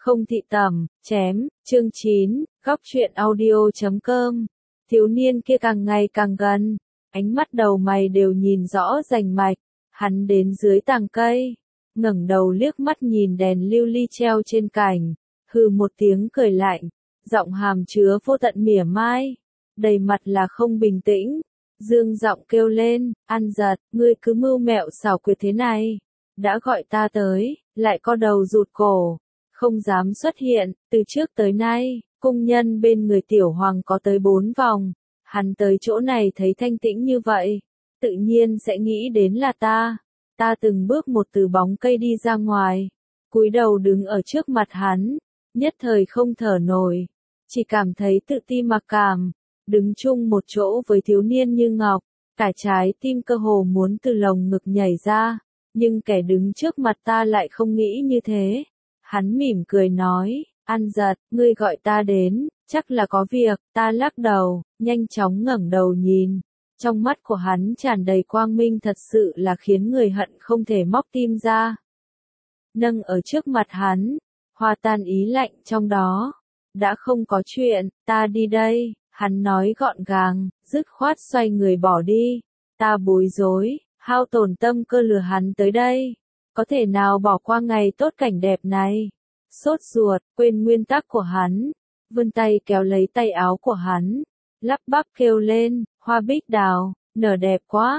Không thị tẩm, chém, chương 9, góc truyện audio.com. Thiếu niên kia càng ngày càng gần, ánh mắt đầu mày đều nhìn rõ rành mạch, hắn đến dưới tàng cây, ngẩng đầu liếc mắt nhìn đèn lưu ly treo trên cành, hừ một tiếng cười lạnh, giọng hàm chứa vô tận mỉa mai, đầy mặt là không bình tĩnh, dương giọng kêu lên, An Giật, ngươi cứ mưu mẹo xảo quyệt thế này, đã gọi ta tới, lại co đầu rụt cổ, không dám xuất hiện, từ trước tới nay, cung nhân bên người tiểu hoàng có tới 4 vòng, hắn tới chỗ này thấy thanh tĩnh như vậy, tự nhiên sẽ nghĩ đến là ta từng bước một từ bóng cây đi ra ngoài, cúi đầu đứng ở trước mặt hắn, nhất thời không thở nổi, chỉ cảm thấy tự ti mặc cảm, đứng chung một chỗ với thiếu niên như ngọc, cả trái tim cơ hồ muốn từ lồng ngực nhảy ra, nhưng kẻ đứng trước mặt ta lại không nghĩ như thế. Hắn mỉm cười nói, An Giật, ngươi gọi ta đến, chắc là có việc, ta lắc đầu, nhanh chóng ngẩng đầu nhìn. Trong mắt của hắn tràn đầy quang minh thật sự là khiến người hận không thể móc tim ra. Nâng ở trước mặt hắn, hòa tan ý lạnh trong đó. Đã không có chuyện, ta đi đây, hắn nói gọn gàng, dứt khoát xoay người bỏ đi. Ta bối rối, hao tổn tâm cơ lừa hắn tới đây. Có thể nào bỏ qua ngày tốt cảnh đẹp này? Sốt ruột, quên nguyên tắc của hắn, vươn tay kéo lấy tay áo của hắn, lắp bắp kêu lên, hoa bích đào, nở đẹp quá,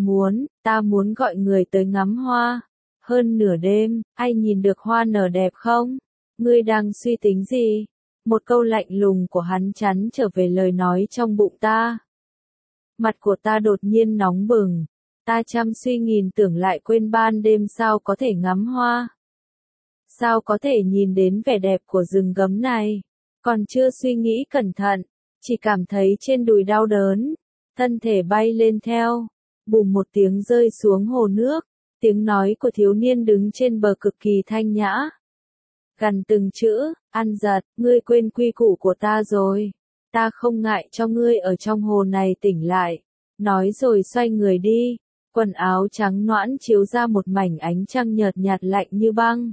ta muốn gọi người tới ngắm hoa. Hơn nửa đêm, ai nhìn được hoa nở đẹp không? Ngươi đang suy tính gì? Một câu lạnh lùng của hắn chắn trở về lời nói trong bụng ta. Mặt của ta đột nhiên nóng bừng. Ta trăm suy nghìn tưởng lại quên ban đêm sao có thể ngắm hoa. Sao có thể nhìn đến vẻ đẹp của rừng gấm này. Còn chưa suy nghĩ cẩn thận, chỉ cảm thấy trên đùi đau đớn. Thân thể bay lên theo, bùm một tiếng rơi xuống hồ nước. Tiếng nói của thiếu niên đứng trên bờ cực kỳ thanh nhã. Gần từng chữ, An Giật, ngươi quên quy củ của ta rồi. Ta không ngại cho ngươi ở trong hồ này tỉnh lại. Nói rồi xoay người đi. Quần áo trắng nõn chiếu ra một mảnh ánh trăng nhợt nhạt lạnh như băng.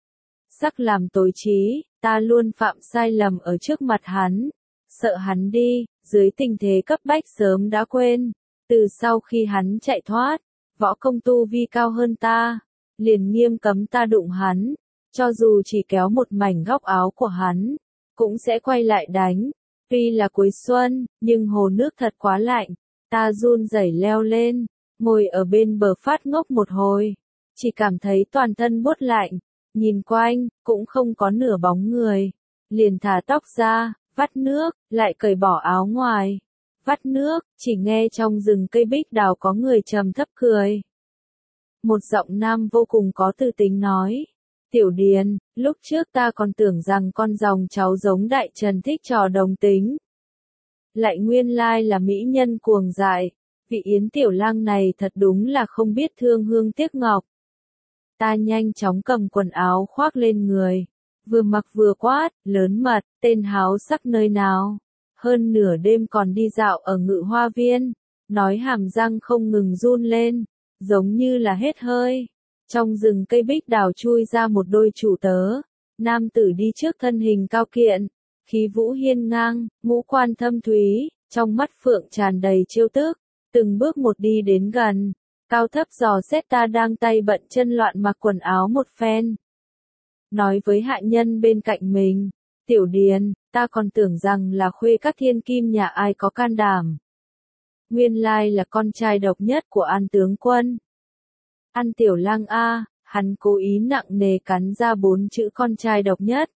Sắc làm tối trí, ta luôn phạm sai lầm ở trước mặt hắn. Sợ hắn đi, dưới tình thế cấp bách sớm đã quên. Từ sau khi hắn chạy thoát, võ công tu vi cao hơn ta, liền nghiêm cấm ta đụng hắn. Cho dù chỉ kéo một mảnh góc áo của hắn, cũng sẽ quay lại đánh. Tuy là cuối xuân, nhưng hồ nước thật quá lạnh, ta run rẩy leo lên. Ngồi ở bên bờ phát ngốc một hồi, chỉ cảm thấy toàn thân buốt lạnh, nhìn quanh, cũng không có nửa bóng người, liền thả tóc ra, vắt nước, lại cởi bỏ áo ngoài, vắt nước, chỉ nghe trong rừng cây bích đào có người trầm thấp cười. Một giọng nam vô cùng có tư tính nói, Tiểu Điền, lúc trước ta còn tưởng rằng con dòng cháu giống Đại Trần thích trò đồng tính. Lại nguyên lai là mỹ nhân cuồng dại. Vị Yến Tiểu Lang này thật đúng là không biết thương hương tiếc ngọc. Ta nhanh chóng cầm quần áo khoác lên người, vừa mặc vừa quát, lớn mật, tên háo sắc nơi nào. Hơn nửa đêm còn đi dạo ở Ngự Hoa Viên, nói hàm răng không ngừng run lên, giống như là hết hơi. Trong rừng cây bích đào chui ra một đôi chủ tớ, nam tử đi trước thân hình cao kiện, khí vũ hiên ngang, ngũ quan thâm thúy, trong mắt phượng tràn đầy trêu tức. Từng bước một đi đến gần, cao thấp dò xét ta đang tay bận chân loạn mặc quần áo một phen. Nói với hạ nhân bên cạnh mình, Tiểu Điền, ta còn tưởng rằng là khuê các thiên kim nhà ai có can đảm. Nguyên lai là con trai độc nhất của An tướng quân. An Tiểu Lang a, hắn cố ý nặng nề cắn ra 4 chữ con trai độc nhất.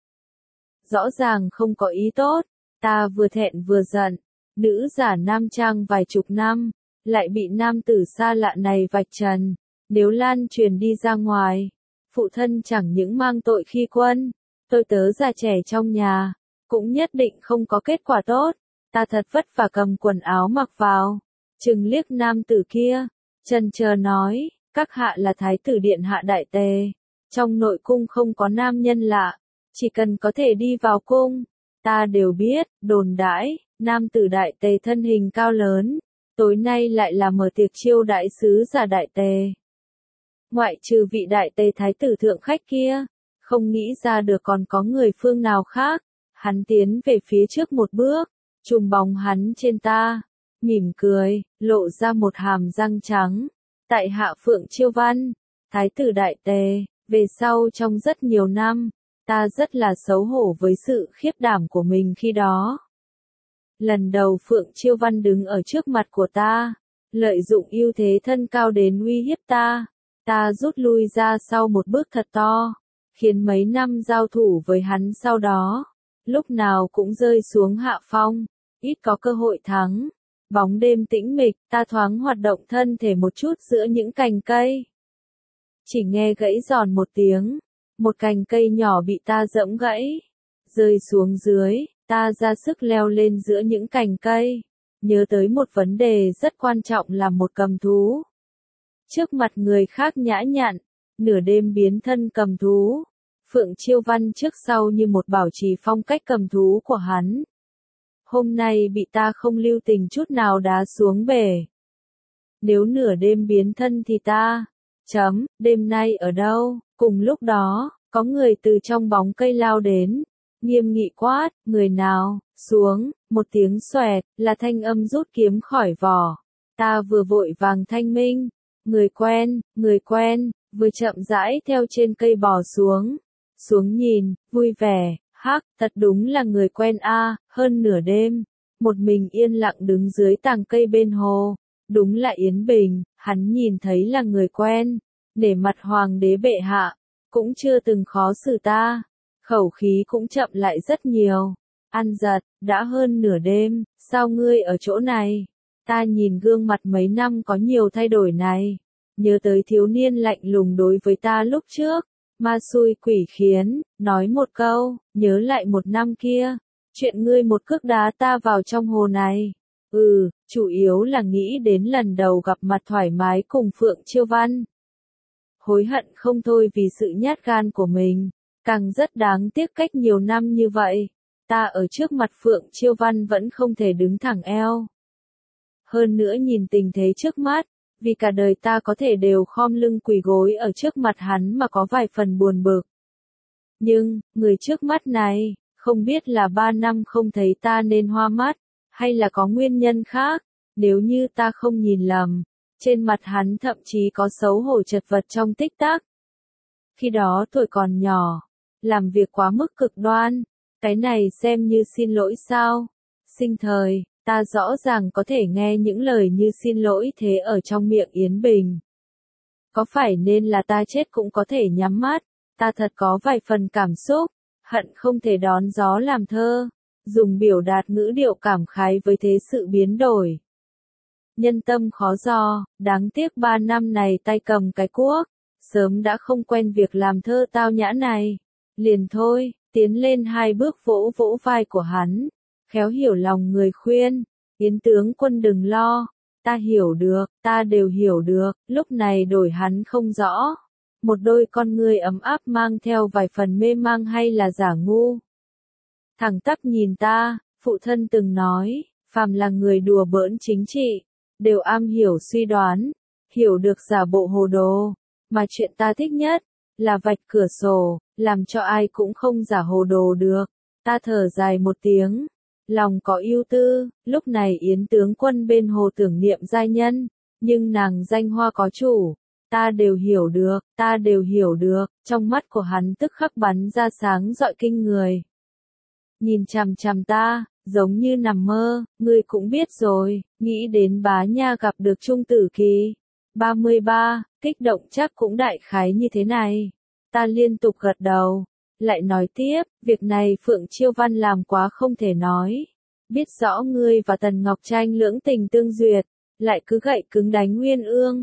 Rõ ràng không có ý tốt, ta vừa thẹn vừa giận, nữ giả nam trang vài chục năm. Lại bị nam tử xa lạ này vạch trần, nếu lan truyền đi ra ngoài, phụ thân chẳng những mang tội khi quân, tôi tớ già trẻ trong nhà, cũng nhất định không có kết quả tốt. Ta thật vất vả cầm quần áo mặc vào, chừng liếc nam tử kia, chần chờ nói, các hạ là thái tử điện hạ đại tề, trong nội cung không có nam nhân lạ, chỉ cần có thể đi vào cung, ta đều biết, đồn đãi, nam tử đại tề thân hình cao lớn. Tối nay lại là mở tiệc chiêu đại sứ giả đại tề. Ngoại trừ vị đại tề thái tử thượng khách kia, không nghĩ ra được còn có người phương nào khác. Hắn tiến về phía trước một bước, chùm bóng hắn trên ta, mỉm cười, lộ ra một hàm răng trắng. Tại hạ Phượng Chiêu Văn, Thái tử Đại Tề, về sau trong rất nhiều năm, ta rất là xấu hổ với sự khiếp đảm của mình khi đó. Lần đầu Phượng Chiêu Văn đứng ở trước mặt của ta, lợi dụng ưu thế thân cao đến uy hiếp ta. Ta rút lui ra sau một bước thật to, khiến mấy năm giao thủ với hắn sau đó, lúc nào cũng rơi xuống hạ phong, ít có cơ hội thắng. Bóng đêm tĩnh mịch, ta thoáng hoạt động thân thể một chút giữa những cành cây. Chỉ nghe gãy giòn một tiếng, một cành cây nhỏ bị ta giẫm gãy, rơi xuống dưới, ta ra sức leo lên giữa những cành cây, nhớ tới một vấn đề rất quan trọng là một cầm thú. Trước mặt người khác nhã nhặn, nửa đêm biến thân cầm thú. Phượng Chiêu Văn trước sau như một bảo trì phong cách cầm thú của hắn. Hôm nay bị ta không lưu tình chút nào đá xuống bể. Nếu nửa đêm biến thân thì ta, đêm nay ở đâu? Cùng lúc đó, có người từ trong bóng cây lao đến, nghiêm nghị quát, người nào, xuống, một tiếng xoẹt, là thanh âm rút kiếm khỏi vỏ. Ta vừa vội vàng thanh minh, người quen, vừa chậm rãi theo trên cây bò xuống. Xuống nhìn, vui vẻ, hắc, thật đúng là người quen a. Hơn nửa đêm, một mình yên lặng đứng dưới tàng cây bên hồ, đúng là Yến Bình. Hắn nhìn thấy là người quen, nể mặt hoàng đế bệ hạ, cũng chưa từng khó xử ta, khẩu khí cũng chậm lại rất nhiều. Ăn giật, đã hơn nửa đêm, sao ngươi ở chỗ này? Ta nhìn gương mặt mấy năm có nhiều thay đổi này, nhớ tới thiếu niên lạnh lùng đối với ta lúc trước. Ma xui quỷ khiến, nói một câu, nhớ lại một năm kia, chuyện ngươi một cước đá ta vào trong hồ này. Chủ yếu là nghĩ đến lần đầu gặp mặt thoải mái cùng Phượng Chiêu Văn. Hối hận không thôi vì sự nhát gan của mình, càng rất đáng tiếc cách nhiều năm như vậy, ta ở trước mặt Phượng Chiêu Văn vẫn không thể đứng thẳng eo. Hơn nữa nhìn tình thế trước mắt, vì cả đời ta có thể đều khom lưng quỳ gối ở trước mặt hắn mà có vài phần buồn bực. Nhưng, người trước mắt này, không biết là 3 năm không thấy ta nên hoa mắt, hay là có nguyên nhân khác, nếu như ta không nhìn lầm, trên mặt hắn thậm chí có xấu hổ chật vật trong tích tắc. Khi đó tuổi còn nhỏ, làm việc quá mức cực đoan, cái này xem như xin lỗi sao? Sinh thời, ta rõ ràng có thể nghe những lời như xin lỗi thế ở trong miệng Yến Bình. Có phải nên là ta chết cũng có thể nhắm mắt, ta thật có vài phần cảm xúc, hận không thể đón gió làm thơ, dùng biểu đạt ngữ điệu cảm khái với thế sự biến đổi. Nhân tâm khó dò, đáng tiếc 3 năm này tay cầm cái cuốc, sớm đã không quen việc làm thơ tao nhã này. Liền thôi, tiến lên 2 bước vỗ vỗ vai của hắn, khéo hiểu lòng người khuyên, Yến tướng quân đừng lo, ta hiểu được, ta đều hiểu được. Lúc này đổi hắn không rõ, một đôi con ngươi ấm áp mang theo vài phần mê mang hay là giả ngu. Thẳng tắp nhìn ta, phụ thân từng nói, phàm là người đùa bỡn chính trị, đều am hiểu suy đoán, hiểu được giả bộ hồ đồ, mà chuyện ta thích nhất, là vạch cửa sổ, làm cho ai cũng không giả hồ đồ được. Ta thở dài một tiếng, lòng có ưu tư, lúc này Yến tướng quân bên hồ tưởng niệm giai nhân, nhưng nàng danh hoa có chủ, ta đều hiểu được, trong mắt của hắn tức khắc bắn ra sáng rọi kinh người. Nhìn chằm chằm ta, giống như nằm mơ, ngươi cũng biết rồi, nghĩ đến bá nha gặp được Trung Tử Kỳ. 33, kích động chắc cũng đại khái như thế này. Ta liên tục gật đầu, lại nói tiếp, việc này Phượng Chiêu Văn làm quá không thể nói. Biết rõ ngươi và Tần Ngọc Tranh lưỡng tình tương duyệt, lại cứ gậy cứng đánh Nguyên Ương.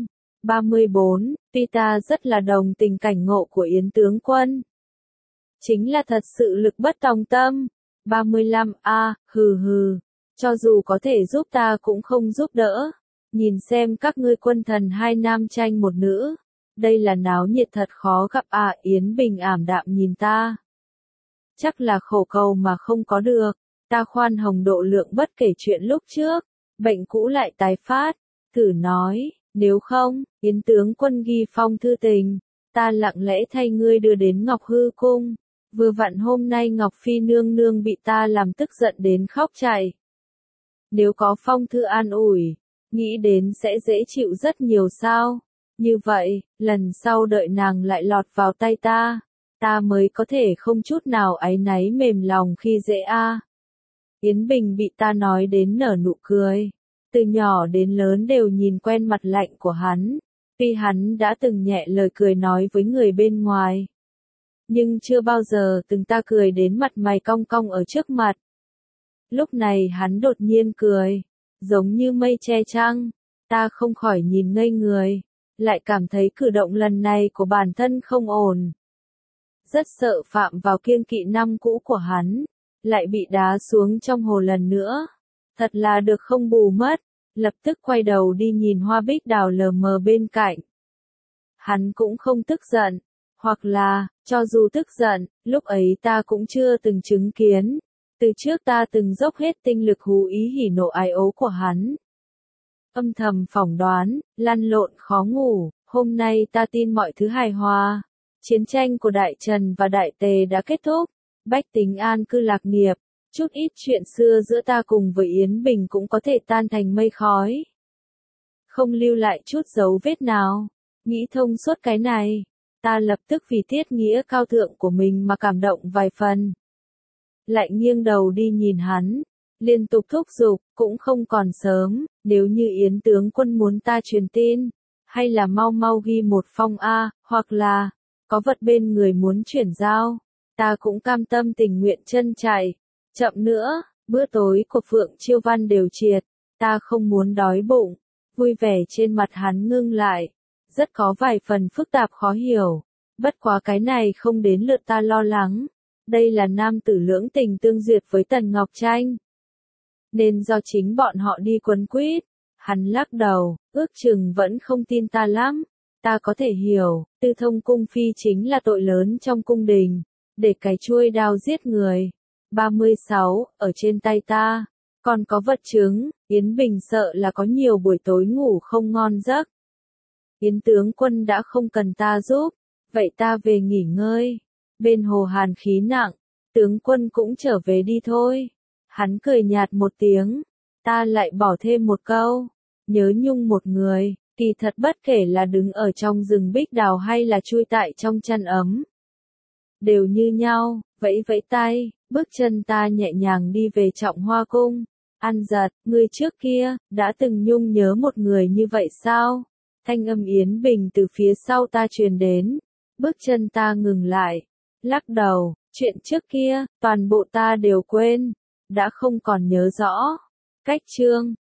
34, tuy ta rất là đồng tình cảnh ngộ của Yến tướng quân. Chính là thật sự lực bất tòng tâm. 35, cho dù có thể giúp ta cũng không giúp đỡ. Nhìn xem các ngươi quân thần 2 nam tranh 1 nữ. Đây là náo nhiệt thật khó gặp à. Yến Bình ảm đạm nhìn ta. Chắc là khổ cầu mà không có được. Ta khoan hồng độ lượng bất kể chuyện lúc trước. Bệnh cũ lại tái phát. Thử nói, nếu không, Yến tướng quân ghi phong thư tình. ta lặng lẽ thay ngươi đưa đến Ngọc Hư Cung. Vừa vặn hôm nay Ngọc Phi nương nương bị ta làm tức giận đến khóc chạy. Nếu có phong thư an ủi, nghĩ đến sẽ dễ chịu rất nhiều sao. Như vậy, lần sau đợi nàng lại lọt vào tay ta mới có thể không chút nào áy náy mềm lòng khi dễ a. Yến Bình bị ta nói đến nở nụ cười. Từ nhỏ đến lớn đều nhìn quen mặt lạnh của hắn. Tuy hắn đã từng nhẹ lời cười nói với người bên ngoài. Nhưng chưa bao giờ từng ta cười đến mặt mày cong cong ở trước mặt. Lúc này hắn đột nhiên cười. Giống như mây che trăng. Ta không khỏi nhìn ngây người. Lại cảm thấy cử động lần này của bản thân không ổn. Rất sợ phạm vào kiêng kỵ năm cũ của hắn. Lại bị đá xuống trong hồ lần nữa. Thật là được không bù mất. Lập tức quay đầu đi nhìn hoa bích đào lờ mờ bên cạnh. Hắn cũng không tức giận. Hoặc là, cho dù tức giận, lúc ấy ta cũng chưa từng chứng kiến. Từ trước ta từng dốc hết tinh lực hú ý hỉ nộ ái ố của hắn. Âm thầm phỏng đoán, lăn lộn khó ngủ, hôm nay ta tin mọi thứ hài hòa. Chiến tranh của Đại Trần và Đại Tề đã kết thúc, bách tính an cư lạc nghiệp, chút ít chuyện xưa giữa ta cùng với Yến Bình cũng có thể tan thành mây khói. Không lưu lại chút dấu vết nào, nghĩ thông suốt cái này, ta lập tức vì tiết nghĩa cao thượng của mình mà cảm động vài phần. Lại nghiêng đầu đi nhìn hắn, liên tục thúc giục, cũng không còn sớm, nếu như Yến tướng quân muốn ta truyền tin, hay là mau mau ghi một phong A, hoặc là, có vật bên người muốn chuyển giao, ta cũng cam tâm tình nguyện chân chạy. Chậm nữa, bữa tối của Phượng Chiêu Văn đều triệt, ta không muốn đói bụng. Vui vẻ trên mặt hắn ngưng lại, rất có vài phần phức tạp khó hiểu. Bất quá cái này không đến lượt ta lo lắng. Đây là nam tử lưỡng tình tương duyệt với Tần Ngọc Tranh. Nên do chính bọn họ đi quấn quýt. Hắn lắc đầu, ước chừng vẫn không tin ta lắm. Ta có thể hiểu, Tư Thông cung phi chính là tội lớn trong cung đình. Để cái chuôi đao giết người. 36, ở trên tay ta. Còn có vật chứng, Yến Bình sợ là có nhiều buổi tối ngủ không ngon giấc. Yến tướng quân đã không cần ta giúp. Vậy ta về nghỉ ngơi. Bên hồ hàn khí nặng, tướng quân cũng trở về đi thôi. Hắn cười nhạt một tiếng, ta lại bỏ thêm một câu. Nhớ nhung một người, kỳ thật bất kể là đứng ở trong rừng bích đào hay là chui tại trong chăn ấm. Đều như nhau, vẫy vẫy tay, bước chân ta nhẹ nhàng đi về Trọng Hoa Cung. Ăn giật, ngươi trước kia, đã từng nhung nhớ một người như vậy sao? Thanh âm Yến Bình từ phía sau ta truyền đến. Bước chân ta ngừng lại. Lắc đầu, chuyện trước kia, toàn bộ ta đều quên. Đã không còn nhớ rõ. Cách chương